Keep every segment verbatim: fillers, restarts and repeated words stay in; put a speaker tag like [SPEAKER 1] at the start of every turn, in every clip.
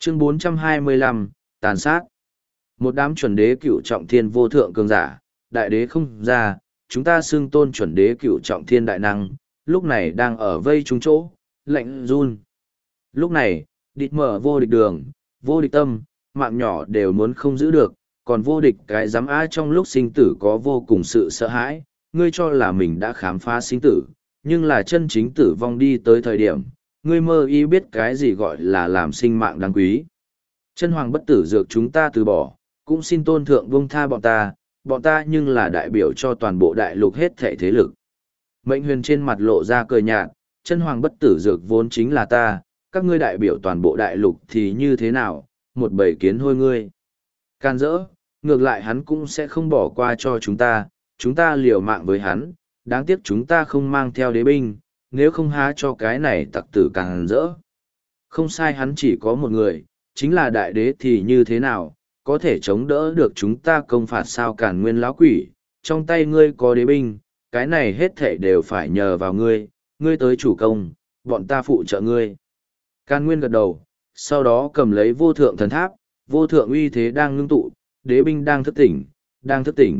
[SPEAKER 1] Chương bốn trăm hai mươi lăm, tàn sát. Một đám chuẩn đế cựu trọng thiên vô thượng cường giả, đại đế không ra, chúng ta xưng tôn chuẩn đế cựu trọng thiên đại năng, lúc này đang ở vây trúng chỗ, lạnh run. Lúc này, địch mở vô địch đường, vô địch tâm, mạng nhỏ đều muốn không giữ được, còn vô địch cái giám á trong lúc sinh tử có vô cùng sự sợ hãi, ngươi cho là mình đã khám phá sinh tử, nhưng là chân chính tử vong đi tới thời điểm, ngươi mơ y biết cái gì gọi là làm sinh mạng đáng quý. Chân hoàng bất tử dược chúng ta từ bỏ, cũng xin tôn thượng buông tha bọn ta, bọn ta nhưng là đại biểu cho toàn bộ đại lục hết thể thế lực. Mệnh huyền trên mặt lộ ra cười nhạt, chân hoàng bất tử dược vốn chính là ta, các ngươi đại biểu toàn bộ đại lục thì như thế nào, một bầy kiến hôi ngươi. Can dỡ, ngược lại hắn cũng sẽ không bỏ qua cho chúng ta, chúng ta liều mạng với hắn, đáng tiếc chúng ta không mang theo đế binh, nếu không há cho cái này tặc tử càng rỡ. Không sai, hắn chỉ có một người, chính là đại đế thì như thế nào, có thể chống đỡ được chúng ta công phạt sao càn nguyên lão quỷ, trong tay ngươi có đế binh, cái này hết thảy đều phải nhờ vào ngươi, ngươi tới chủ công, bọn ta phụ trợ ngươi. Càn nguyên gật đầu, sau đó cầm lấy vô thượng thần tháp, vô thượng uy thế đang ngưng tụ, đế binh đang thức tỉnh, đang thức tỉnh.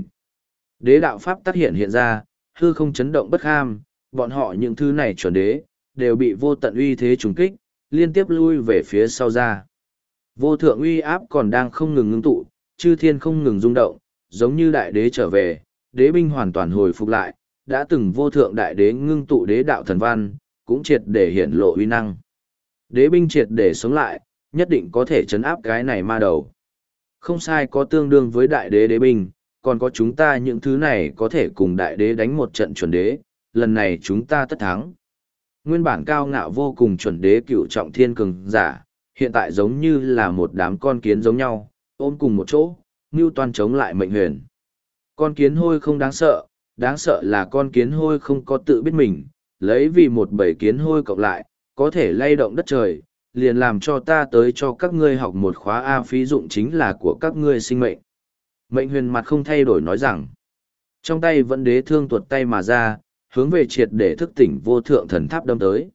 [SPEAKER 1] Đế đạo pháp tác hiện hiện ra, hư không chấn động bất kham, bọn họ những thứ này chuẩn đế, đều bị vô tận uy thế trùng kích, liên tiếp lui về phía sau ra. Vô thượng uy áp còn đang không ngừng ngưng tụ, chư thiên không ngừng rung động, giống như đại đế trở về, đế binh hoàn toàn hồi phục lại, đã từng vô thượng đại đế ngưng tụ đế đạo thần văn, cũng triệt để hiển lộ uy năng. Đế binh triệt để sống lại, nhất định có thể chấn áp cái này ma đầu. Không sai, có tương đương với đại đế đế binh, còn có chúng ta những thứ này có thể cùng đại đế đánh một trận chuẩn đế, lần này chúng ta tất thắng. Nguyên bản cao ngạo vô cùng chuẩn đế cựu trọng thiên cường giả, hiện tại giống như là một đám con kiến giống nhau, ôm cùng một chỗ, mưu toan chống lại mệnh huyền. Con kiến hôi không đáng sợ, đáng sợ là con kiến hôi không có tự biết mình, lấy vì một bầy kiến hôi cộng lại, có thể lay động đất trời, liền làm cho ta tới cho các ngươi học một khóa A phí dụng chính là của các ngươi sinh mệnh. Mệnh huyền mặt không thay đổi nói rằng, trong tay vẫn đế thương tuột tay mà ra, hướng về triệt để thức tỉnh vô thượng thần tháp đâm tới.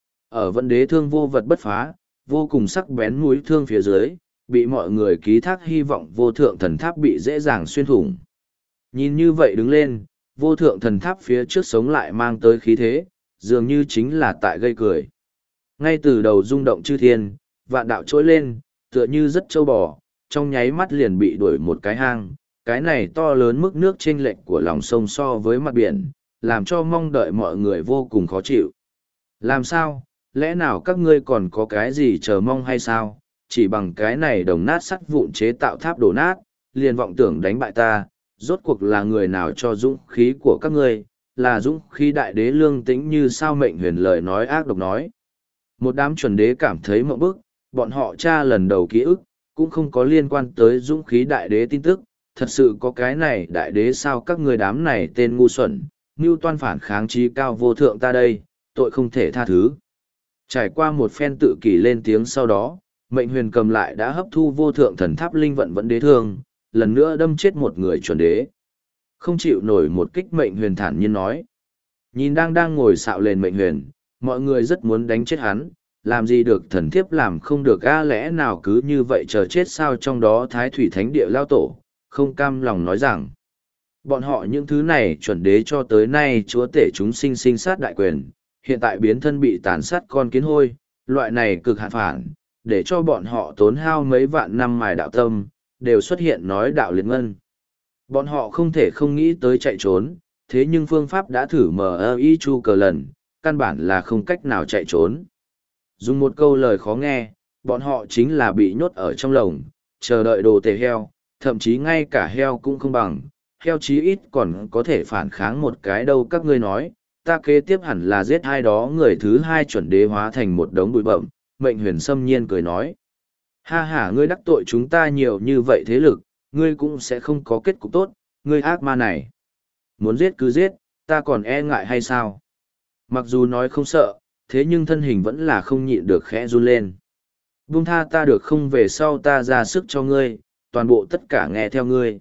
[SPEAKER 1] Ở vẫn đế thương vô vật bất phá, vô cùng sắc bén mũi thương phía dưới, bị mọi người ký thác hy vọng vô thượng thần tháp bị dễ dàng xuyên thủng. Nhìn như vậy đứng lên, vô thượng thần tháp phía trước sống lại mang tới khí thế, dường như chính là tại gây cười. Ngay từ đầu rung động chư thiên, vạn đạo trỗi lên, tựa như rất trâu bò, trong nháy mắt liền bị đuổi một cái hang. Cái này to lớn mức nước chênh lệch của lòng sông so với mặt biển, làm cho mong đợi mọi người vô cùng khó chịu. Làm sao, lẽ nào các ngươi còn có cái gì chờ mong hay sao? Chỉ bằng cái này đồng nát sắt vụn chế tạo tháp đổ nát, liền vọng tưởng đánh bại ta, rốt cuộc là người nào cho dũng khí của các ngươi, là dũng khí đại đế lương tĩnh như sao mệnh huyền lời nói ác độc nói. Một đám chuẩn đế cảm thấy mộng bức, bọn họ tra lần đầu ký ức, cũng không có liên quan tới dũng khí đại đế tin tức, thật sự có cái này đại đế sao các người đám này tên ngu xuẩn, mưu toan phản kháng trí cao vô thượng ta đây, tội không thể tha thứ. Trải qua một phen tự kỷ lên tiếng sau đó, mệnh huyền cầm lại đã hấp thu vô thượng thần tháp linh vận vẫn đế thương, lần nữa đâm chết một người chuẩn đế. Không chịu nổi một kích mệnh huyền thản nhiên nói. Nhìn đang đang ngồi xạo lên mệnh huyền, mọi người rất muốn đánh chết hắn, làm gì được thần thiếp làm không được a lẽ nào cứ như vậy chờ chết sao trong đó thái thủy thánh địa lao tổ, không cam lòng nói rằng. Bọn họ những thứ này chuẩn đế cho tới nay chúa tể chúng sinh sinh sát đại quyền, hiện tại biến thân bị tàn sát con kiến hôi, loại này cực hạn phản, để cho bọn họ tốn hao mấy vạn năm mài đạo tâm, đều xuất hiện nói đạo liệt ngân. Bọn họ không thể không nghĩ tới chạy trốn, thế nhưng phương pháp đã thử mờ ơ y chu cờ lần, căn bản là không cách nào chạy trốn. Dùng một câu lời khó nghe, bọn họ chính là bị nhốt ở trong lồng, chờ đợi đồ tể heo, thậm chí ngay cả heo cũng không bằng, heo chí ít còn có thể phản kháng một cái đâu các ngươi nói, ta kế tiếp hẳn là giết hai đó người thứ hai chuẩn đế hóa thành một đống bụi bậm, mệnh huyền xâm nhiên cười nói. Ha ha ngươi đắc tội chúng ta nhiều như vậy thế lực, ngươi cũng sẽ không có kết cục tốt, ngươi ác ma này. Muốn giết cứ giết, ta còn e ngại hay sao? Mặc dù nói không sợ, thế nhưng thân hình vẫn là không nhịn được khẽ run lên. Buông tha ta được không về sau ta ra sức cho ngươi, toàn bộ tất cả nghe theo ngươi.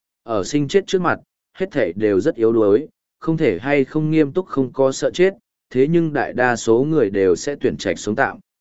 [SPEAKER 1] Ở sinh chết trước mặt, hết thảy đều rất yếu đuối, không thể hay không nghiêm túc không có sợ chết, thế nhưng đại đa số người đều sẽ tuyển trạch sống tạm.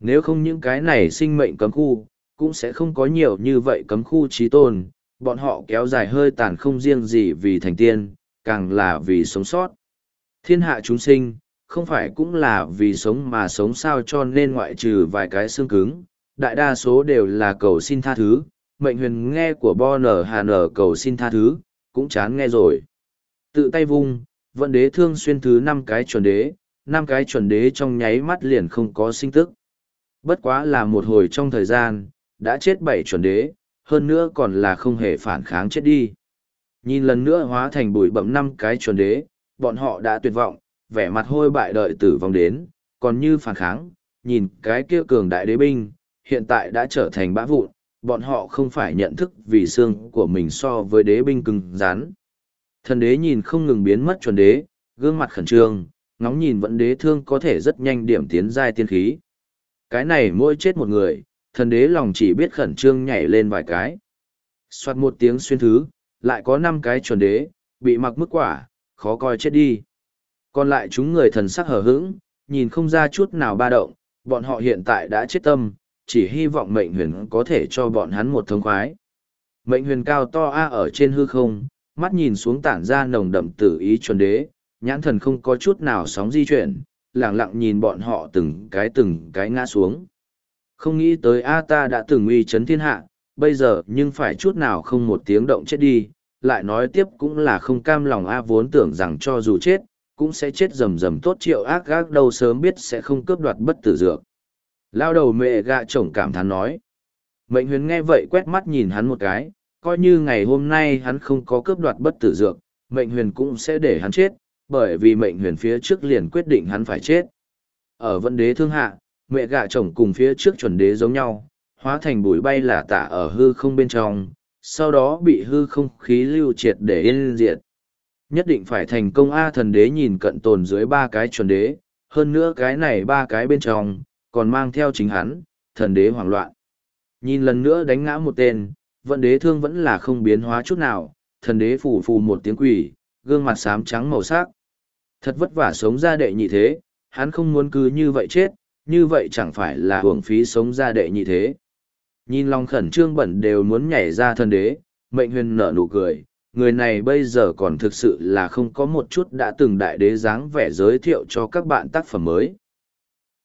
[SPEAKER 1] Nếu không những cái này sinh mệnh cấm khu, cũng sẽ không có nhiều như vậy cấm khu trí tôn, bọn họ kéo dài hơi tàn không riêng gì vì thành tiên, càng là vì sống sót. Thiên hạ chúng sinh, không phải cũng là vì sống mà sống sao, cho nên ngoại trừ vài cái xương cứng, đại đa số đều là cầu xin tha thứ. Mệnh huyền nghe của Bo Nở Hà Nở cầu xin tha thứ, cũng chán nghe rồi. Tự tay vung, vận đế thương xuyên thứ năm cái chuẩn đế, năm cái chuẩn đế trong nháy mắt liền không có sinh tức. Bất quá là một hồi trong thời gian, đã chết bảy chuẩn đế, hơn nữa còn là không hề phản kháng chết đi. Nhìn lần nữa hóa thành bụi bậm năm cái chuẩn đế, bọn họ đã tuyệt vọng, vẻ mặt hôi bại đợi tử vong đến, còn như phản kháng, nhìn cái kia cường đại đế binh, hiện tại đã trở thành bã vụn, bọn họ không phải nhận thức vì xương của mình so với đế binh cứng rắn. Thần đế nhìn không ngừng biến mất chuẩn đế, gương mặt khẩn trương, ngóng nhìn vẫn đế thương có thể rất nhanh điểm tiến giai tiên khí. Cái này mỗi chết một người, thần đế lòng chỉ biết khẩn trương nhảy lên vài cái. Xoạt một tiếng xuyên thứ, lại có năm cái chuẩn đế, bị mặc mức quả, khó coi chết đi. Còn lại chúng người thần sắc hờ hững, nhìn không ra chút nào ba động, bọn họ hiện tại đã chết tâm, chỉ hy vọng mệnh huyền có thể cho bọn hắn một thông khoái. Mệnh huyền cao to a ở trên hư không, mắt nhìn xuống tản ra nồng đậm tử ý chuẩn đế, nhãn thần không có chút nào sóng di chuyển, lặng lặng nhìn bọn họ từng cái từng cái ngã xuống. Không nghĩ tới A ta đã từng uy chấn thiên hạ, bây giờ nhưng phải chút nào không một tiếng động chết đi, lại nói tiếp cũng là không cam lòng A vốn tưởng rằng cho dù chết, cũng sẽ chết rầm rầm tốt triệu ác gác đâu sớm biết sẽ không cướp đoạt bất tử dược. Lao đầu mẹ gạ chồng cảm thán nói. Mệnh huyền nghe vậy quét mắt nhìn hắn một cái, coi như ngày hôm nay hắn không có cướp đoạt bất tử dược, mệnh huyền cũng sẽ để hắn chết, bởi vì mệnh huyền phía trước liền quyết định hắn phải chết. Ở vận đế thương hạ, mẹ gạ chồng cùng phía trước chuẩn đế giống nhau, hóa thành bụi bay lả tả ở hư không bên trong, sau đó bị hư không khí lưu triệt để yên diệt. Nhất định phải thành công A thần đế nhìn cận tồn dưới ba cái chuẩn đế, hơn nữa cái này ba cái bên trong, còn mang theo chính hắn, thần đế hoảng loạn. Nhìn lần nữa đánh ngã một tên, vận đế thương vẫn là không biến hóa chút nào, thần đế phù phù một tiếng quỷ, gương mặt xám trắng màu sắc. Thật vất vả sống ra đệ nhị thế, hắn không muốn cứ như vậy chết, như vậy chẳng phải là hưởng phí sống ra đệ nhị thế. Nhìn lòng khẩn trương bẩn đều muốn nhảy ra thần đế, mệnh huyền nở nụ cười, người này bây giờ còn thực sự là không có một chút đã từng đại đế dáng vẻ giới thiệu cho các bạn tác phẩm mới.